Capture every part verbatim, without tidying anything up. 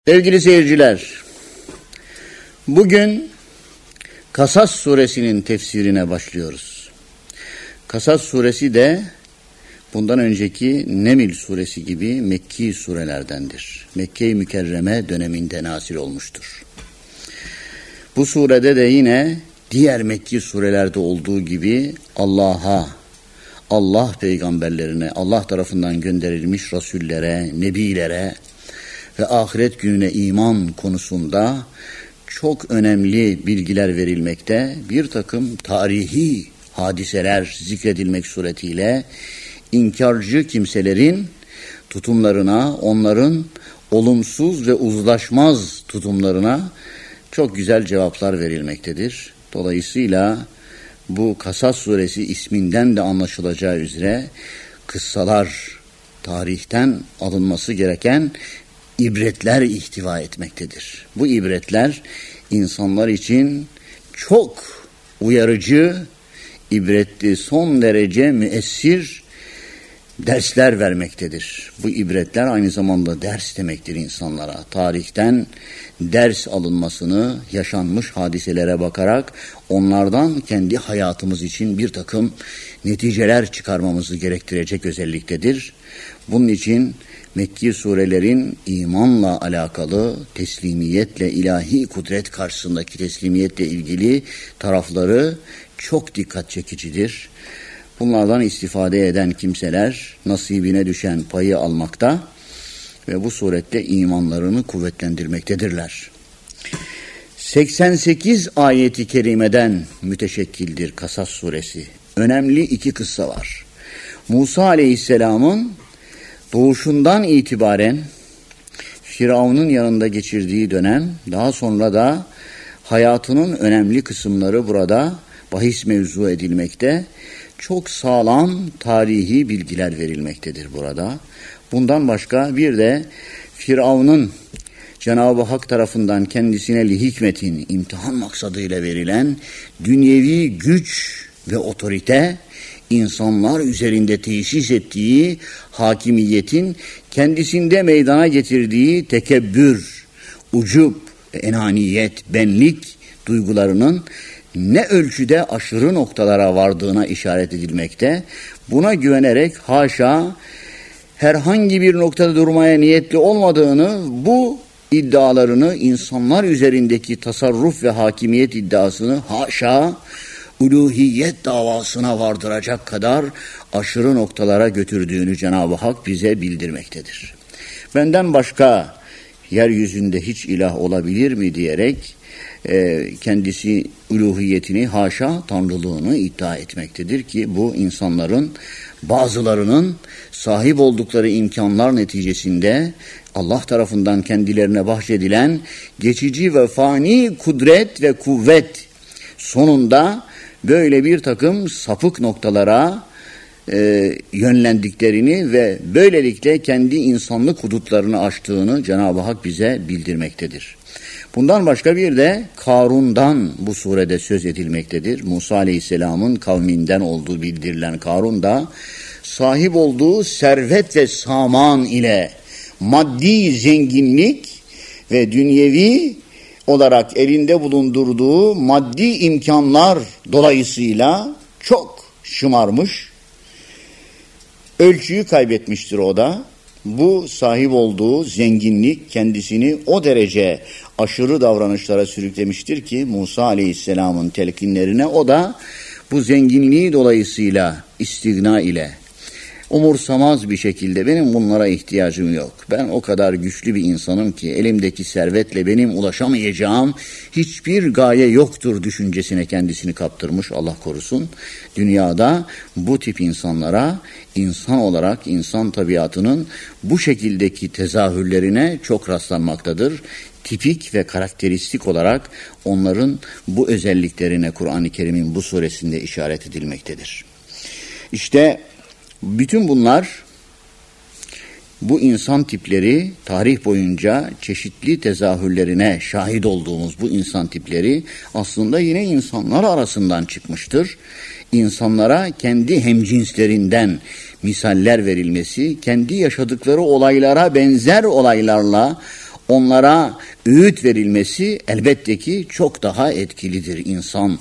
Sevgili seyirciler, bugün Kasas suresinin tefsirine başlıyoruz. Kasas suresi de bundan önceki Neml suresi gibi Mekki surelerdendir. Mekke-i Mükerreme döneminde nazil olmuştur. Bu surede de yine diğer Mekki surelerde olduğu gibi Allah'a, Allah peygamberlerine, Allah tarafından gönderilmiş rasullere, nebilere ve ahiret gününe iman konusunda çok önemli bilgiler verilmekte, bir takım tarihi hadiseler zikredilmek suretiyle inkarcı kimselerin tutumlarına, onların olumsuz ve uzlaşmaz tutumlarına çok güzel cevaplar verilmektedir. Dolayısıyla bu Kasas suresi isminden de anlaşılacağı üzere kıssalar, tarihten alınması gereken ibretler ihtiva etmektedir. Bu ibretler insanlar için çok uyarıcı, ibretli, son derece müessir dersler vermektedir. Bu ibretler aynı zamanda ders demektir insanlara. Tarihten ders alınmasını, yaşanmış hadiselere bakarak onlardan kendi hayatımız için bir takım neticeler çıkarmamızı gerektirecek özelliktedir. Bunun için Mekki surelerin imanla alakalı, teslimiyetle, ilahi kudret karşısındaki teslimiyetle ilgili tarafları çok dikkat çekicidir. Bunlardan istifade eden kimseler nasibine düşen payı almakta ve bu surette imanlarını kuvvetlendirmektedirler. seksen sekiz ayeti kerimeden müteşekkildir Kasas suresi. Önemli iki kıssa var. Musa aleyhisselamın doğuşundan itibaren Firavun'un yanında geçirdiği dönem, daha sonra da hayatının önemli kısımları burada bahis mevzu edilmekte. Çok sağlam tarihi bilgiler verilmektedir burada. Bundan başka bir de Firavun'un Cenab-ı Hak tarafından kendisine li hikmetin, imtihan maksadıyla verilen dünyevi güç ve otorite, insanlar üzerinde tesis ettiği hakimiyetin kendisinde meydana getirdiği tekebbür, ucub, enaniyet, benlik duygularının ne ölçüde aşırı noktalara vardığına işaret edilmekte. Buna güvenerek haşa herhangi bir noktada durmaya niyetli olmadığını, bu iddialarını, insanlar üzerindeki tasarruf ve hakimiyet iddiasını haşa uluhiyet davasına vardıracak kadar aşırı noktalara götürdüğünü Cenab-ı Hak bize bildirmektedir. Benden başka yeryüzünde hiç ilah olabilir mi diyerek e, kendisi uluhiyetini, haşa tanrılığını iddia etmektedir ki bu insanların bazılarının sahip oldukları imkanlar neticesinde Allah tarafından kendilerine bahşedilen geçici ve fani kudret ve kuvvet sonunda böyle bir takım sapık noktalara e, yönlendiklerini ve böylelikle kendi insanlık hudutlarını aştığını Cenab-ı Hak bize bildirmektedir. Bundan başka bir de Karun'dan bu surede söz edilmektedir. Musa Aleyhisselam'ın kavminden olduğu bildirilen Karun da sahip olduğu servet ve saman ile maddi zenginlik ve dünyevi olarak elinde bulundurduğu maddi imkanlar dolayısıyla çok şımarmış, ölçüyü kaybetmiştir o da. Bu sahip olduğu zenginlik kendisini o derece aşırı davranışlara sürüklemiştir ki Musa Aleyhisselam'ın telkinlerine o da bu zenginliği dolayısıyla istigna ile umursamaz bir şekilde benim bunlara ihtiyacım yok. Ben o kadar güçlü bir insanım ki elimdeki servetle benim ulaşamayacağım hiçbir gaye yoktur düşüncesine kendisini kaptırmış, Allah korusun. Dünyada bu tip insanlara insan olarak insan tabiatının bu şekildeki tezahürlerine çok rastlanmaktadır. Tipik ve karakteristik olarak onların bu özelliklerine Kur'an-ı Kerim'in bu suresinde işaret edilmektedir. İşte bütün bunlar, bu insan tipleri tarih boyunca çeşitli tezahürlerine şahit olduğumuz bu insan tipleri aslında yine insanlar arasından çıkmıştır. İnsanlara kendi hemcinslerinden misaller verilmesi, kendi yaşadıkları olaylara benzer olaylarla onlara öğüt verilmesi elbette ki çok daha etkilidir. İnsan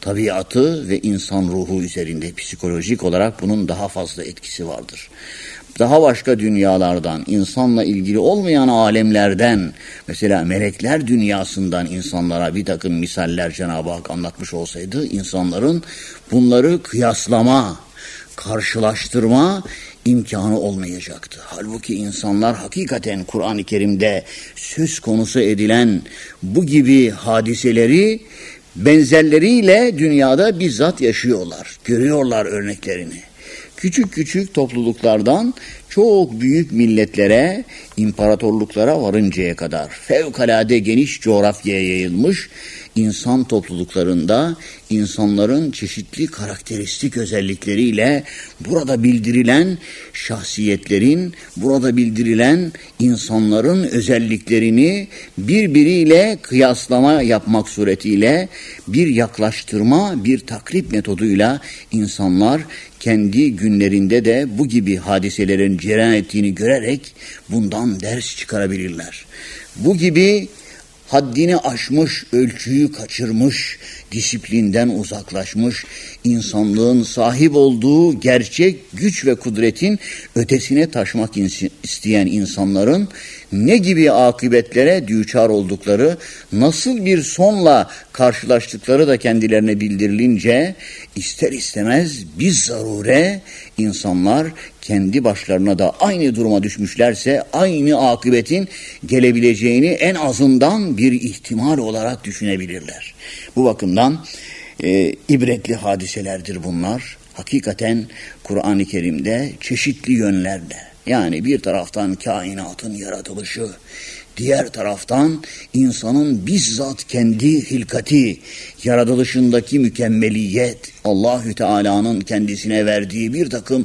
tabiatı ve insan ruhu üzerinde psikolojik olarak bunun daha fazla etkisi vardır. Daha başka dünyalardan, insanla ilgili olmayan alemlerden, mesela melekler dünyasından insanlara bir takım misaller Cenab-ı Hak anlatmış olsaydı, insanların bunları kıyaslama, karşılaştırma imkanı olmayacaktı. Halbuki insanlar hakikaten Kur'an-ı Kerim'de söz konusu edilen bu gibi hadiseleri benzerleriyle dünyada bizzat yaşıyorlar, görüyorlar örneklerini. Küçük küçük topluluklardan çok büyük milletlere, imparatorluklara varıncaya kadar fevkalade geniş coğrafyaya yayılmış insan topluluklarında insanların çeşitli karakteristik özellikleriyle burada bildirilen şahsiyetlerin, burada bildirilen insanların özelliklerini birbiriyle kıyaslama yapmak suretiyle bir yaklaştırma, bir takrip metoduyla insanlar kendi günlerinde de bu gibi hadiselerin cereyan ettiğini görerek bundan ders çıkarabilirler. Bu gibi haddini aşmış, ölçüyü kaçırmış, disiplinden uzaklaşmış, insanlığın sahip olduğu gerçek güç ve kudretin ötesine taşmak isteyen insanların ne gibi akıbetlere düçar oldukları, nasıl bir sonla karşılaştıkları da kendilerine bildirilince ister istemez biz zarure insanlar kendi başlarına da aynı duruma düşmüşlerse aynı akıbetin gelebileceğini en azından bir ihtimal olarak düşünebilirler. Bu bakımdan e, ibretli hadiselerdir bunlar. Hakikaten Kur'an-ı Kerim'de çeşitli yönlerde, yani bir taraftan kainatın yaratılışı, diğer taraftan insanın bizzat kendi hilkati, yaratılışındaki mükemmeliyet, Allahü Teala'nın kendisine verdiği bir takım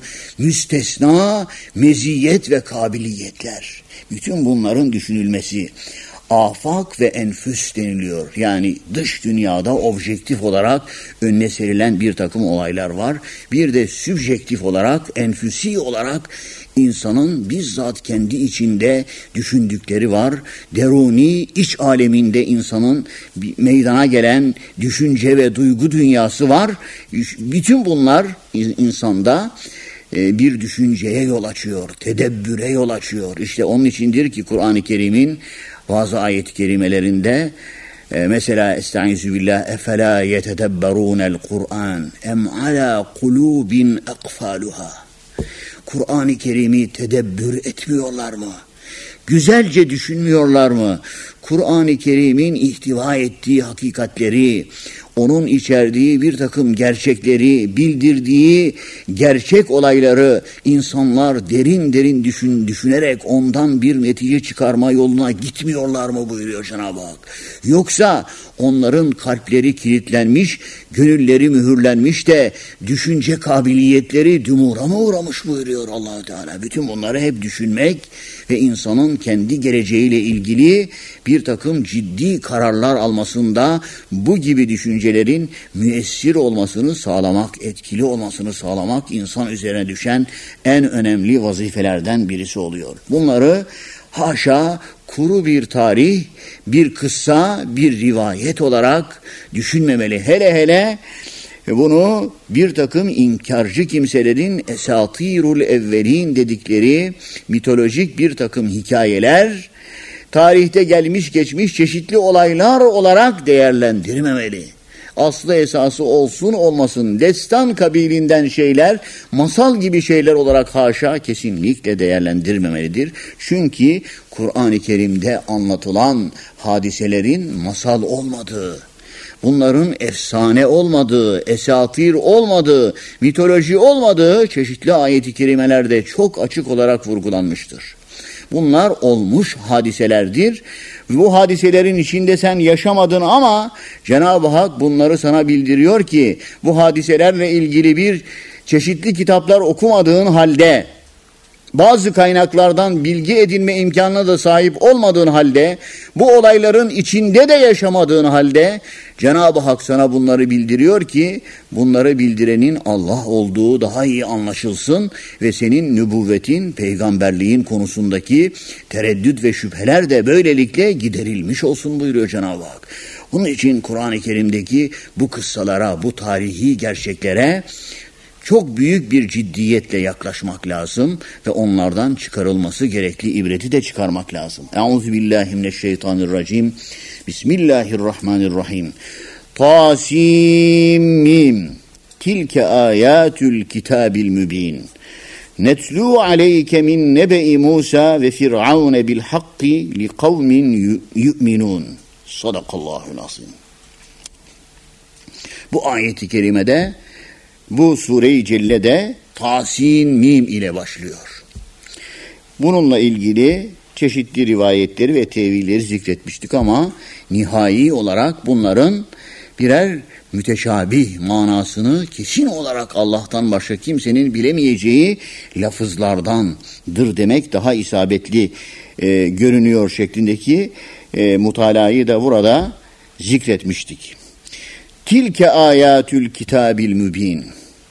müstesna meziyet ve kabiliyetler. Bütün bunların düşünülmesi, afak ve enfüs deniliyor. Yani dış dünyada objektif olarak önüne serilen bir takım olaylar var. Bir de sübjektif olarak, enfüsi olarak insanın bizzat kendi içinde düşündükleri var. Deruni iç aleminde insanın meydana gelen düşünce ve duygu dünyası var. Bütün bunlar insanda bir düşünceye yol açıyor, tedebbüre yol açıyor. İşte onun içindir ki Kur'an-ı Kerim'in bazı ayet-i kerimelerinde e, mesela Estaizu billah efela yetedebberunel Kur'an em ala kulubin akfaluha. Kur'an-ı Kerim'i tedebbür etmiyorlar mı? Güzelce düşünmüyorlar mı? Kur'an-ı Kerim'in ihtiva ettiği hakikatleri, onun içerdiği bir takım gerçekleri, bildirdiği gerçek olayları insanlar derin derin düşün, düşünerek ondan bir netice çıkarma yoluna gitmiyorlar mı buyuruyor Cenab-ı Hak. Yoksa onların kalpleri kilitlenmiş, gönülleri mühürlenmiş de düşünce kabiliyetleri dumura mı uğramış buyuruyor Allah-u Teala. Bütün bunları hep düşünmek ve insanın kendi geleceğiyle ilgili bir takım ciddi kararlar almasında bu gibi düşüncelerin müessir olmasını sağlamak, etkili olmasını sağlamak insan üzerine düşen en önemli vazifelerden birisi oluyor. Bunları haşa kuru bir tarih, bir kıssa, bir rivayet olarak düşünmemeli. Hele hele bunu bir takım inkarcı kimselerin esatirul evvelin dedikleri mitolojik bir takım hikayeler, tarihte gelmiş geçmiş çeşitli olaylar olarak değerlendirmemeli. Aslı esası olsun olmasın destan kabilinden şeyler, masal gibi şeyler olarak haşa kesinlikle değerlendirmemelidir. Çünkü Kur'an-ı Kerim'de anlatılan hadiselerin masal olmadığı, bunların efsane olmadığı, esatir olmadığı, mitoloji olmadığı çeşitli ayet-i kerimelerde çok açık olarak vurgulanmıştır. Bunlar olmuş hadiselerdir. Bu hadiselerin içinde sen yaşamadın ama Cenab-ı Hak bunları sana bildiriyor ki bu hadiselerle ilgili bir çeşitli kitaplar okumadığın halde bazı kaynaklardan bilgi edinme imkanına da sahip olmadığın halde, bu olayların içinde de yaşamadığın halde Cenab-ı Hak sana bunları bildiriyor ki bunları bildirenin Allah olduğu daha iyi anlaşılsın ve senin nübüvvetin, peygamberliğin konusundaki tereddüt ve şüpheler de böylelikle giderilmiş olsun buyuruyor Cenab-ı Hak. Bunun için Kur'an-ı Kerim'deki bu kıssalara, bu tarihi gerçeklere çok büyük bir ciddiyetle yaklaşmak lazım ve onlardan çıkarılması gerekli ibreti de çıkarmak lazım. Euzubillahimineşşeytanirracim. Bismillahirrahmanirrahim. Tasim-mim. Tilke ayatul kitabil mübin. Netlû aleyke min nebe'i Musa ve Firavun bil hakki li kavmin yu'minun. Sadakallahul azim. Bu ayeti kerimede, bu sure-i cellede Tasin Mim ile başlıyor. Bununla ilgili çeşitli rivayetleri ve tevilleri zikretmiştik ama nihai olarak bunların birer müteşabih manasını kesin olarak Allah'tan başka kimsenin bilemeyeceği lafızlardandır demek daha isabetli e, görünüyor şeklindeki e, mutalayı da burada zikretmiştik. Tilke ayatül kitabil mübin.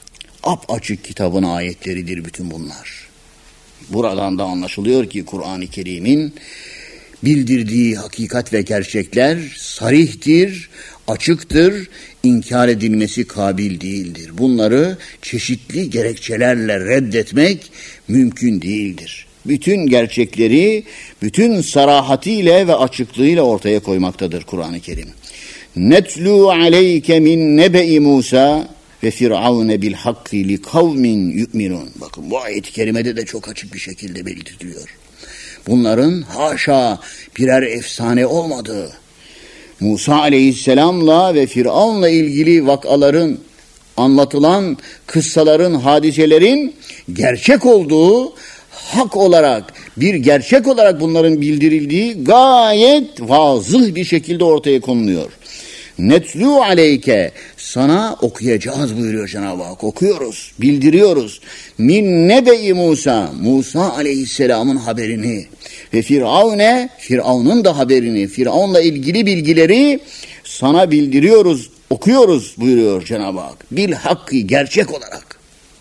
Apaçık kitabın ayetleridir bütün bunlar. Buradan da anlaşılıyor ki Kur'an-ı Kerim'in bildirdiği hakikat ve gerçekler sarihtir, açıktır, inkar edilmesi kabil değildir. Bunları çeşitli gerekçelerle reddetmek mümkün değildir. Bütün gerçekleri, bütün sarahatiyle ve açıklığıyla ortaya koymaktadır Kur'an-ı Kerim. Netlû aleyke min nebe'i Musa ve Firavun bil hakki li kavmin yu'minun. Bakın bu ayet-i kerimede de çok açık bir şekilde belirtiliyor. Bunların haşa birer efsane olmadığı, Musa aleyhisselamla ve Firavun'la ilgili vakaların, anlatılan kıssaların, hadiselerin gerçek olduğu, hak olarak, bir gerçek olarak bunların bildirildiği gayet vazıh bir şekilde ortaya konuluyor. Netlû aleyke, sana okuyacağız buyuruyor Cenab-ı Hak. Okuyoruz, bildiriyoruz. Min nebe'i Musa, Musa aleyhisselamın haberini ve Firavun'e, Firavun'un da haberini, Firavun'la ilgili bilgileri sana bildiriyoruz, okuyoruz buyuruyor Cenab-ı Hak. Bil hakkı, gerçek olarak.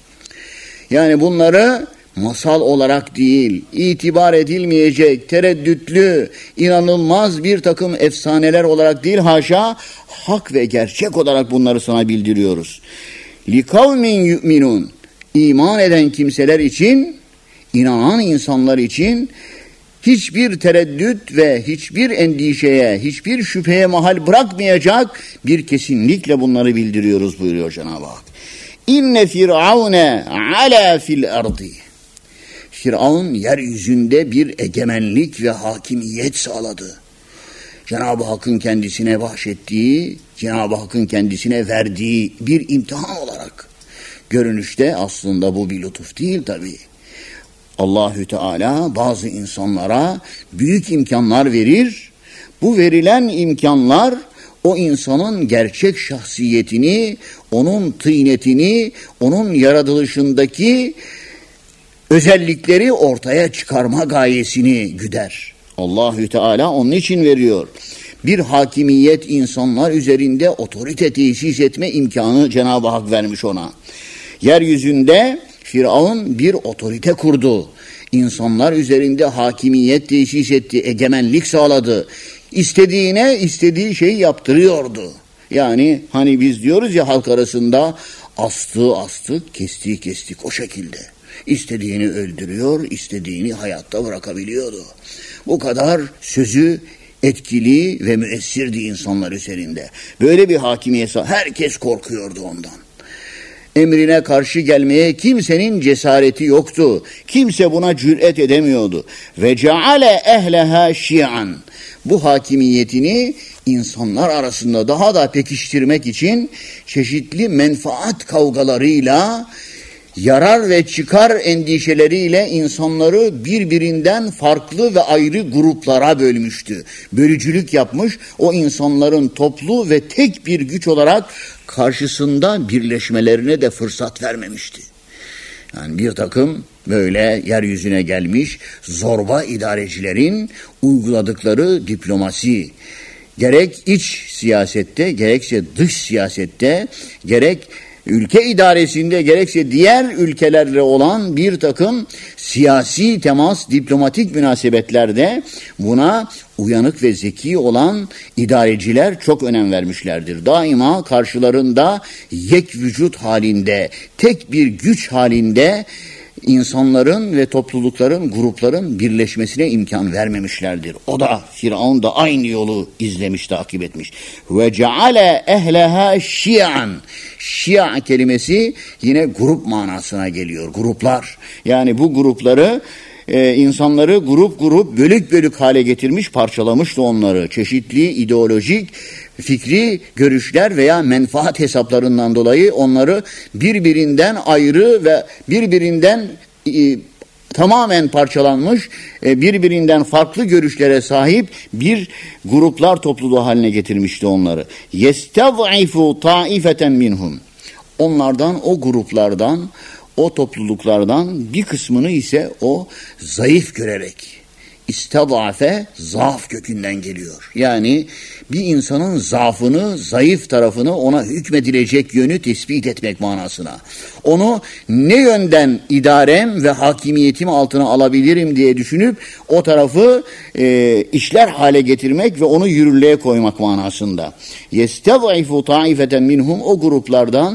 Yani bunları masal olarak değil, itibar edilmeyecek, tereddütlü, inanılmaz bir takım efsaneler olarak değil, haşa, hak ve gerçek olarak bunları sana bildiriyoruz. لِكَوْمٍ يُؤْمِنُونَ. İman eden kimseler için, inanan insanlar için hiçbir tereddüt ve hiçbir endişeye, hiçbir şüpheye mahal bırakmayacak bir kesinlikle bunları bildiriyoruz buyuruyor Cenab-ı Hak. İnne firavune ala fil ardi. Firavun yeryüzünde bir egemenlik ve hakimiyet sağladı. Cenab-ı Hakk'ın kendisine bahşettiği, Cenab-ı Hakk'ın kendisine verdiği bir imtihan olarak. Görünüşte aslında bu bir lütuf değil tabii. Allahü Teala bazı insanlara büyük imkanlar verir. Bu verilen imkanlar o insanın gerçek şahsiyetini, onun tıynetini, onun yaratılışındaki özellikleri ortaya çıkarma gayesini güder. Allahü Teala onun için veriyor. Bir hakimiyet, insanlar üzerinde otorite tesis etme imkanı Cenab-ı Hak vermiş ona. Yeryüzünde Firavun bir otorite kurdu. İnsanlar üzerinde hakimiyet tesis etti, egemenlik sağladı. İstediğine istediği şeyi yaptırıyordu. Yani hani biz diyoruz ya halk arasında astığı astık, kestiği kestik, o şekilde. İstediğini öldürüyor, istediğini hayatta bırakabiliyordu. Bu kadar sözü etkili ve müessirdi insanlar üzerinde. Böyle bir hakimiyet, herkes korkuyordu ondan. Emrine karşı gelmeye kimsenin cesareti yoktu. Kimse buna cüret edemiyordu. Ve ceale ehleha şi'an. Bu hakimiyetini insanlar arasında daha da pekiştirmek için çeşitli menfaat kavgalarıyla, yarar ve çıkar endişeleriyle insanları birbirinden farklı ve ayrı gruplara bölmüştü. Bölücülük yapmış, o insanların toplu ve tek bir güç olarak karşısında birleşmelerine de fırsat vermemişti. Yani bir takım böyle yeryüzüne gelmiş zorba idarecilerin uyguladıkları diplomasi, gerek iç siyasette, gerekse dış siyasette, gerek ülke idaresinde, gerekse diğer ülkelerle olan bir takım siyasi temas, diplomatik münasebetlerde buna uyanık ve zeki olan idareciler çok önem vermişlerdir. Daima karşılarında yek vücut halinde, tek bir güç halinde insanların ve toplulukların, grupların birleşmesine imkan vermemişlerdir. O da, Firavun da aynı yolu izlemiş, takip etmiş. Ve ceale ehleha şi'an. Şia kelimesi yine grup manasına geliyor. Gruplar. Yani bu grupları, e, insanları grup grup, bölük bölük hale getirmiş, parçalamıştı onları. Çeşitli ideolojik, fikri görüşler veya menfaat hesaplarından dolayı onları birbirinden ayrı ve birbirinden e, tamamen parçalanmış, e, birbirinden farklı görüşlere sahip bir gruplar topluluğu haline getirmişti onları. Yestez'ifu taifeten minhum. Onlardan, o gruplardan, o topluluklardan bir kısmını ise o zayıf görerek, İstadafe zaaf kökünden geliyor. Yani bir insanın zaafını, zayıf tarafını, ona hükmedilecek yönü tespit etmek manasına. Onu ne yönden idarem ve hakimiyetim altına alabilirim diye düşünüp o tarafı e, işler hale getirmek ve onu yürürlüğe koymak manasında. Yestez'ifu taifeten minhum, o gruplardan,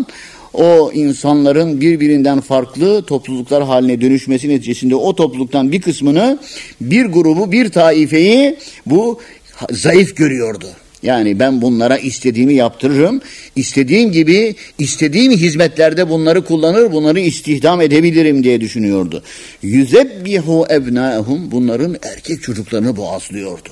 o insanların birbirinden farklı topluluklar haline dönüşmesi neticesinde o topluluktan bir kısmını, bir grubu, bir taifeyi bu zayıf görüyordu. Yani ben bunlara istediğimi yaptırırım, istediğim gibi, istediğim hizmetlerde bunları kullanır, bunları istihdam edebilirim diye düşünüyordu. Yüzebbihu ebnâhum, bunların erkek çocuklarını boğazlıyordu.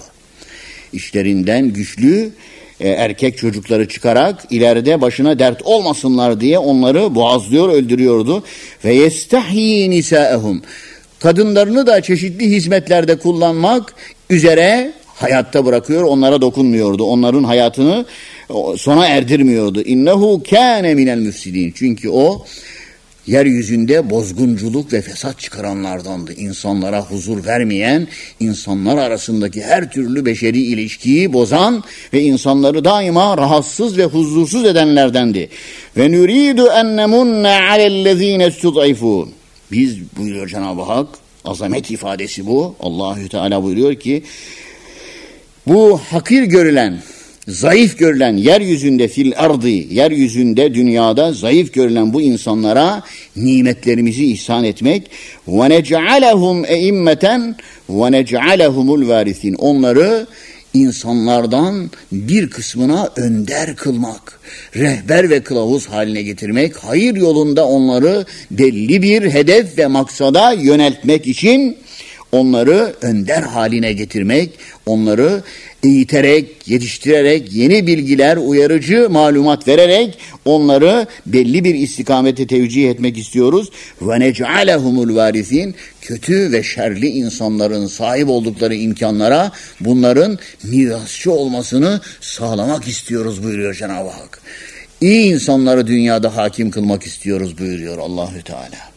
İşlerinden güçlü E, erkek çocukları çıkarak ileride başına dert olmasınlar diye onları boğazlıyor, öldürüyordu. Ve yestahyi nisâehum, kadınlarını da çeşitli hizmetlerde kullanmak üzere hayatta bırakıyor, onlara dokunmuyordu. Onların hayatını sona erdirmiyordu. İnnehu kâne minel müfsidîn, çünkü o yeryüzünde bozgunculuk ve fesat çıkaranlardandı. İnsanlara huzur vermeyen, insanlar arasındaki her türlü beşeri ilişkiyi bozan ve insanları daima rahatsız ve huzursuz edenlerdendi. Ve nuridu en nemunne alellezine istud'ifun. Biz, buyuruyor Cenab-ı Hak, azamet ifadesi bu. Allahü Teala buyuruyor ki, bu hakir görülen, zayıf görülen, yeryüzünde fil ardı, yeryüzünde, dünyada zayıf görülen bu insanlara nimetlerimizi ihsan etmek, ve nec'alehum eimmeten ve nec'alehumul varisin, onları insanlardan bir kısmına önder kılmak, rehber ve kılavuz haline getirmek, hayır yolunda onları belli bir hedef ve maksada yöneltmek için onları önder haline getirmek, onları eğiterek, yetiştirerek, yeni bilgiler, uyarıcı malumat vererek onları belli bir istikamete tevcih etmek istiyoruz. Ve nec'alehumul varisin, kötü ve şerli insanların sahip oldukları imkanlara bunların mirasçı olmasını sağlamak istiyoruz buyuruyor Cenab-ı Hak. İyi insanları dünyada hakim kılmak istiyoruz buyuruyor Allahü Teala.